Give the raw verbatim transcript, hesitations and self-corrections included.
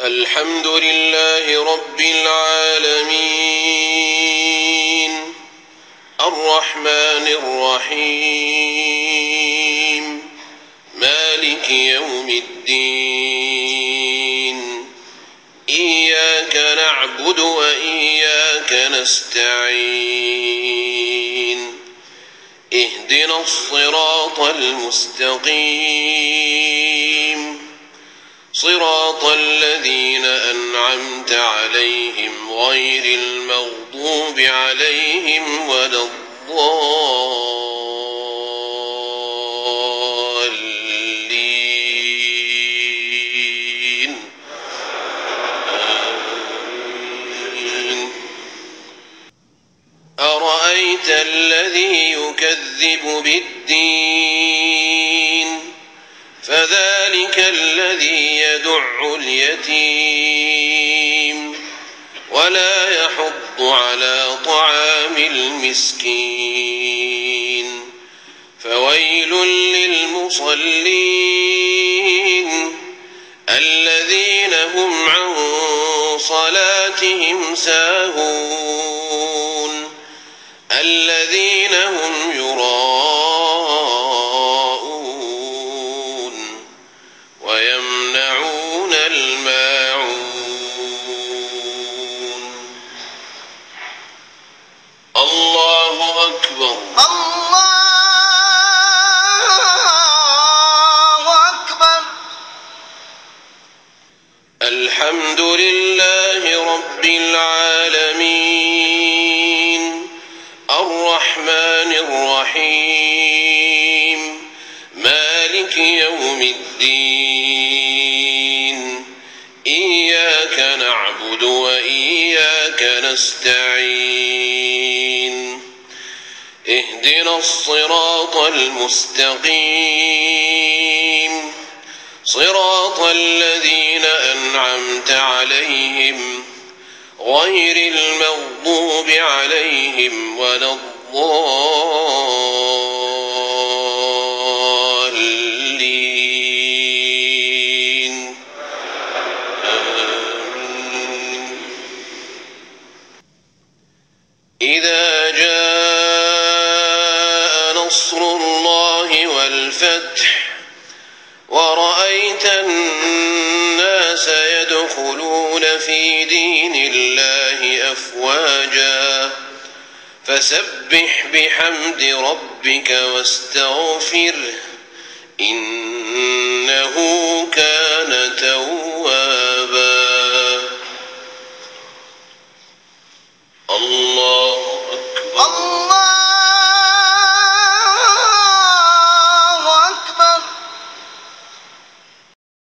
الحمد لله رب العالمين الرحمن الرحيم مالك يوم الدين إياك نعبد وإياك نستعين اهدنا الصراط المستقيم صراط الذين أنعمت عليهم غير المغضوب عليهم ولا الضالين آمين. أرأيت الذي يكذب بالدين فذلك الذي يدع اليتيم ولا يحض على طعام المسكين فويل للمصلين الذين هم عن صلاتهم ساهون الذين هم يراءون ويمنعون الماعون. الله أكبر. الله أكبر. الحمد لله رب العالمين الرحمن الرحيم مالك يوم الدين إياك نعبد وإياك نستعين اهدنا الصراط المستقيم صراط الذين أنعمت عليهم غير المغضوب عليهم ولا الضالين آمين. إذا جاء نصر الله والفتح ورأيت الناس يدخلون في دين الله أفواجا فسبح بحمد ربك واستغفره إنه كان توابا.